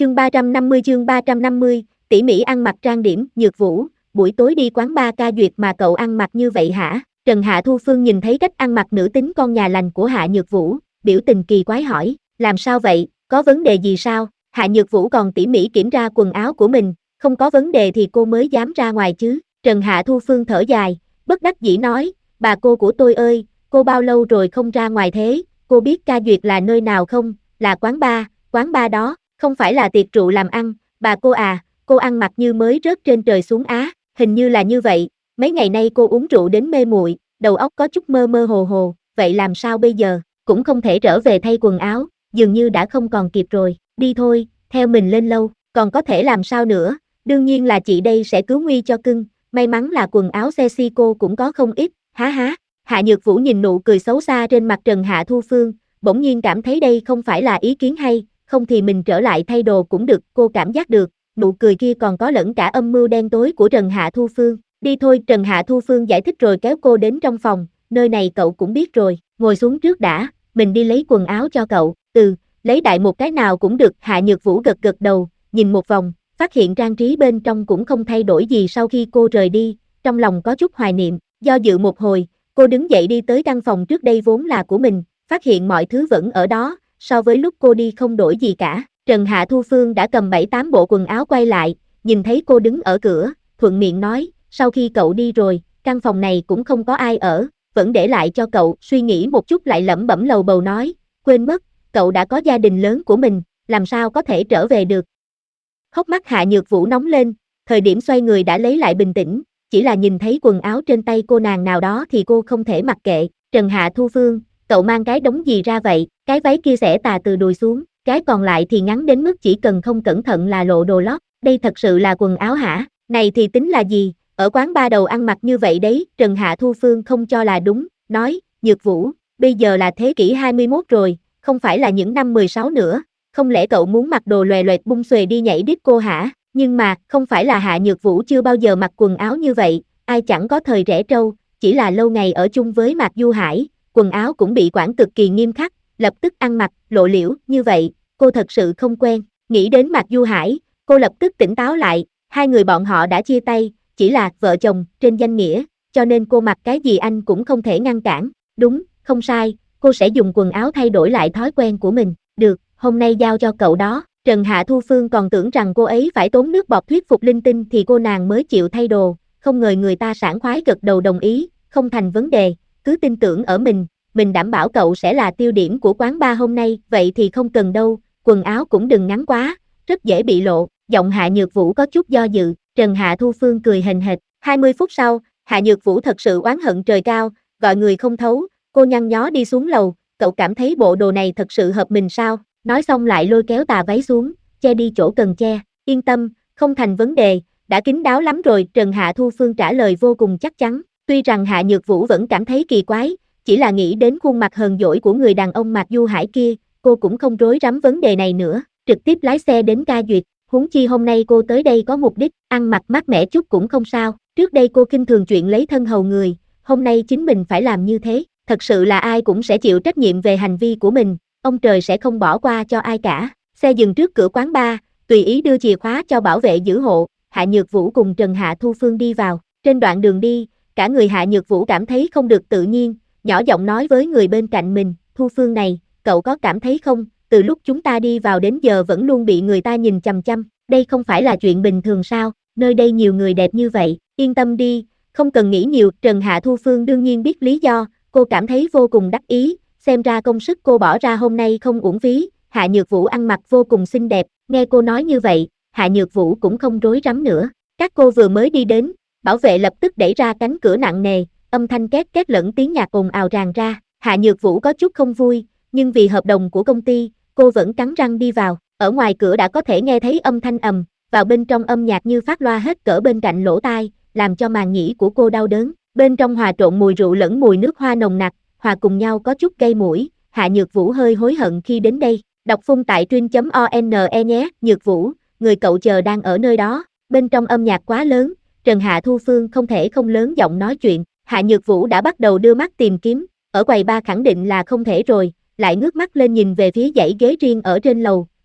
chương 350, tỉ mỉ ăn mặc trang điểm, Nhược Vũ, buổi tối đi quán bar ca duyệt mà cậu ăn mặc như vậy hả? Trần Hạ Thu Phương nhìn thấy cách ăn mặc nữ tính con nhà lành của Hạ Nhược Vũ, biểu tình kỳ quái hỏi, làm sao vậy, có vấn đề gì sao? Hạ Nhược Vũ còn tỉ mỉ kiểm tra quần áo của mình, không có vấn đề thì cô mới dám ra ngoài chứ. Trần Hạ Thu Phương thở dài, bất đắc dĩ nói, bà cô của tôi ơi, cô bao lâu rồi không ra ngoài thế, cô biết ca duyệt là nơi nào không? Là quán bar đó, không phải là tiệc rượu làm ăn, bà cô à, cô ăn mặc như mới rớt trên trời xuống á, hình như là như vậy, mấy ngày nay cô uống rượu đến mê muội, đầu óc có chút mơ mơ hồ hồ, vậy làm sao bây giờ, cũng không thể trở về thay quần áo, dường như đã không còn kịp rồi, đi thôi, theo mình lên lâu, còn có thể làm sao nữa, đương nhiên là chị đây sẽ cứu nguy cho cưng, may mắn là quần áo sexy cô cũng có không ít, há há. Hạ Nhược Vũ nhìn nụ cười xấu xa trên mặt Trần Hạ Thu Phương, bỗng nhiên cảm thấy đây không phải là ý kiến hay, không thì mình trở lại thay đồ cũng được, cô cảm giác được, nụ cười kia còn có lẫn cả âm mưu đen tối của Trần Hạ Thu Phương. Đi thôi, Trần Hạ Thu Phương giải thích rồi kéo cô đến trong phòng, nơi này cậu cũng biết rồi, ngồi xuống trước đã, mình đi lấy quần áo cho cậu, lấy đại một cái nào cũng được, Hạ Nhược Vũ gật gật đầu, nhìn một vòng, phát hiện trang trí bên trong cũng không thay đổi gì sau khi cô rời đi, trong lòng có chút hoài niệm, do dự một hồi, cô đứng dậy đi tới căn phòng trước đây vốn là của mình, phát hiện mọi thứ vẫn ở đó, so với lúc cô đi không đổi gì cả. Trần Hạ Thu Phương đã cầm 7-8 bộ quần áo quay lại, nhìn thấy cô đứng ở cửa, thuận miệng nói, sau khi cậu đi rồi, căn phòng này cũng không có ai ở, vẫn để lại cho cậu, suy nghĩ một chút lại lẩm bẩm lầu bầu nói, quên mất, cậu đã có gia đình lớn của mình, làm sao có thể trở về được. Hốc mắt Hạ Nhược Vũ nóng lên, thời điểm xoay người đã lấy lại bình tĩnh, chỉ là nhìn thấy quần áo trên tay cô nàng nào đó thì cô không thể mặc kệ. Trần Hạ Thu Phương, cậu mang cái đống gì ra vậy, cái váy kia xẻ tà từ đùi xuống, cái còn lại thì ngắn đến mức chỉ cần không cẩn thận là lộ đồ lót, đây thật sự là quần áo hả, này thì tính là gì, ở quán ba đầu ăn mặc như vậy đấy, Trần Hạ Thu Phương không cho là đúng, nói, Nhược Vũ, bây giờ là thế kỷ 21 rồi, không phải là những năm 16 nữa, không lẽ cậu muốn mặc đồ loè loẹt bung xuề đi nhảy disco hả, nhưng mà, không phải là Hạ Nhược Vũ chưa bao giờ mặc quần áo như vậy, ai chẳng có thời trẻ trâu, chỉ là lâu ngày ở chung với Mạc Du Hải, quần áo cũng bị quản cực kỳ nghiêm khắc, lập tức ăn mặc, lộ liễu, như vậy, cô thật sự không quen, nghĩ đến Mạc Du Hải, cô lập tức tỉnh táo lại, hai người bọn họ đã chia tay, chỉ là vợ chồng, trên danh nghĩa, cho nên cô mặc cái gì anh cũng không thể ngăn cản, đúng, không sai, cô sẽ dùng quần áo thay đổi lại thói quen của mình, được, hôm nay giao cho cậu đó. Trần Hạ Thu Phương còn tưởng rằng cô ấy phải tốn nước bọt thuyết phục linh tinh thì cô nàng mới chịu thay đồ, không ngờ người ta sảng khoái gật đầu đồng ý, không thành vấn đề, cứ tin tưởng ở mình đảm bảo cậu sẽ là tiêu điểm của quán bar hôm nay, vậy thì không cần đâu, quần áo cũng đừng ngắn quá, rất dễ bị lộ, giọng Hạ Nhược Vũ có chút do dự, Trần Hạ Thu Phương cười hềnh hệt, 20 phút sau, Hạ Nhược Vũ thật sự oán hận trời cao, gọi người không thấu, cô nhăn nhó đi xuống lầu, cậu cảm thấy bộ đồ này thật sự hợp mình sao? Nói xong lại lôi kéo tà váy xuống, che đi chỗ cần che, yên tâm, không thành vấn đề, đã kín đáo lắm rồi, Trần Hạ Thu Phương trả lời vô cùng chắc chắn, tuy rằng Hạ Nhược Vũ vẫn cảm thấy kỳ quái, chỉ là nghĩ đến khuôn mặt hờn dỗi của người đàn ông Mạc Du Hải kia, cô cũng không rối rắm vấn đề này nữa, trực tiếp lái xe đến ca duyệt, huống chi hôm nay cô tới đây có mục đích, ăn mặc mát mẻ chút cũng không sao, trước đây cô khinh thường chuyện lấy thân hầu người, hôm nay chính mình phải làm như thế, thật sự là ai cũng sẽ chịu trách nhiệm về hành vi của mình. Ông trời sẽ không bỏ qua cho ai cả. Xe dừng trước cửa quán bar, tùy ý đưa chìa khóa cho bảo vệ giữ hộ, Hạ Nhược Vũ cùng Trần Hạ Thu Phương đi vào. Trên đoạn đường đi, cả người Hạ Nhược Vũ cảm thấy không được tự nhiên, nhỏ giọng nói với người bên cạnh mình, Thu Phương này, cậu có cảm thấy không, từ lúc chúng ta đi vào đến giờ vẫn luôn bị người ta nhìn chằm chằm, đây không phải là chuyện bình thường sao, nơi đây nhiều người đẹp như vậy, yên tâm đi, không cần nghĩ nhiều, Trần Hạ Thu Phương đương nhiên biết lý do, cô cảm thấy vô cùng đắc ý. Xem ra công sức cô bỏ ra hôm nay không uổng phí, Hạ Nhược Vũ ăn mặc vô cùng xinh đẹp, nghe cô nói như vậy, Hạ Nhược Vũ cũng không rối rắm nữa. Các cô vừa mới đi đến, bảo vệ lập tức đẩy ra cánh cửa nặng nề, âm thanh két két lẫn tiếng nhạc ồn ào ràng ra, Hạ Nhược Vũ có chút không vui, nhưng vì hợp đồng của công ty, cô vẫn cắn răng đi vào, ở ngoài cửa đã có thể nghe thấy âm thanh ầm, vào bên trong âm nhạc như phát loa hết cỡ bên cạnh lỗ tai, làm cho màng nhĩ của cô đau đớn, bên trong hòa trộn mùi rượu lẫn mùi nước hoa nồng nặc, hòa cùng nhau có chút gây mũi, Hạ Nhược Vũ hơi hối hận khi đến đây, đọc phun tại truyện.one nhé, Nhược Vũ, người cậu chờ đang ở nơi đó, bên trong âm nhạc quá lớn, Trần Hạ Thu Phương không thể không lớn giọng nói chuyện, Hạ Nhược Vũ đã bắt đầu đưa mắt tìm kiếm, ở quầy bar khẳng định là không thể rồi, lại ngước mắt lên nhìn về phía dãy ghế riêng ở trên lầu,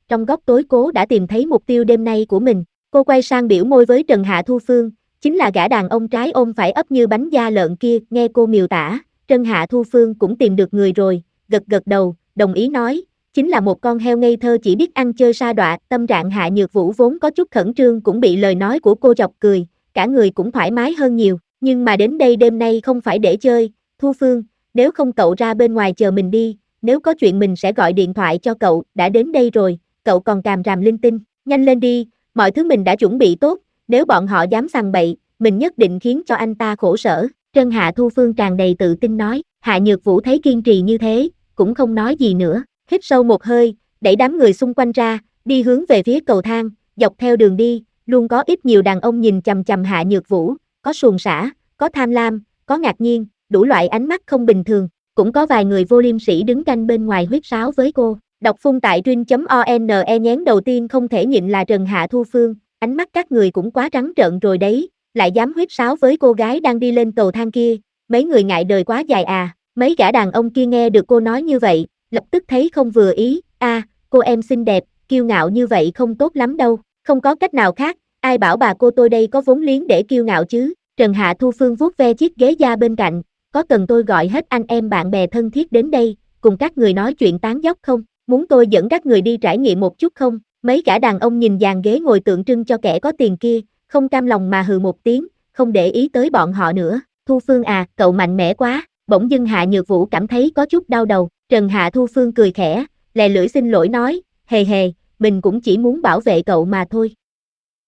trong góc tối cố đã tìm thấy mục tiêu đêm nay của mình. Cô quay sang biểu môi với Trần Hạ Thu Phương, chính là gã đàn ông trái ôm phải ấp như bánh da lợn kia, nghe cô miêu tả, Trần Hạ Thu Phương cũng tìm được người rồi, gật gật đầu, đồng ý nói, chính là một con heo ngây thơ chỉ biết ăn chơi sa đọa. Tâm trạng Hạ Nhược Vũ vốn có chút khẩn trương cũng bị lời nói của cô chọc cười, cả người cũng thoải mái hơn nhiều, nhưng mà đến đây đêm nay không phải để chơi, Thu Phương, nếu không cậu ra bên ngoài chờ mình đi, nếu có chuyện mình sẽ gọi điện thoại cho cậu, đã đến đây rồi, cậu còn càm ràm linh tinh, nhanh lên đi, mọi thứ mình đã chuẩn bị tốt, nếu bọn họ dám sằng bậy, mình nhất định khiến cho anh ta khổ sở. Trân Hạ Thu Phương tràn đầy tự tin nói. Hạ Nhược Vũ thấy kiên trì như thế, cũng không nói gì nữa, hít sâu một hơi, đẩy đám người xung quanh ra, đi hướng về phía cầu thang, dọc theo đường đi, luôn có ít nhiều đàn ông nhìn chằm chằm Hạ Nhược Vũ, có suồng sã, có tham lam, có ngạc nhiên, đủ loại ánh mắt không bình thường, cũng có vài người vô liêm sỉ đứng canh bên ngoài huýt sáo với cô. Đọc phun tại truyện.one nhén đầu tiên không thể nhịn là Trần Hạ Thu Phương, ánh mắt các người cũng quá trắng trợn rồi đấy, lại dám huýt sáo với cô gái đang đi lên cầu thang kia, mấy người ngại đời quá dài à. Mấy gã đàn ông kia nghe được cô nói như vậy, lập tức thấy không vừa ý, cô em xinh đẹp, kiêu ngạo như vậy không tốt lắm đâu, không có cách nào khác, ai bảo bà cô tôi đây có vốn liếng để kiêu ngạo chứ. Trần Hạ Thu Phương vuốt ve chiếc ghế da bên cạnh, có cần tôi gọi hết anh em bạn bè thân thiết đến đây, cùng các người nói chuyện tán dóc không, muốn tôi dẫn các người đi trải nghiệm một chút không? Mấy gã đàn ông nhìn dàn ghế ngồi tượng trưng cho kẻ có tiền kia, không cam lòng mà hừ một tiếng, không để ý tới bọn họ nữa. Thu Phương à, cậu mạnh mẽ quá. Bỗng dưng Hạ Nhược Vũ cảm thấy có chút đau đầu, Trần Hạ Thu Phương cười khẽ, lè lưỡi xin lỗi nói, hề hề, mình cũng chỉ muốn bảo vệ cậu mà thôi,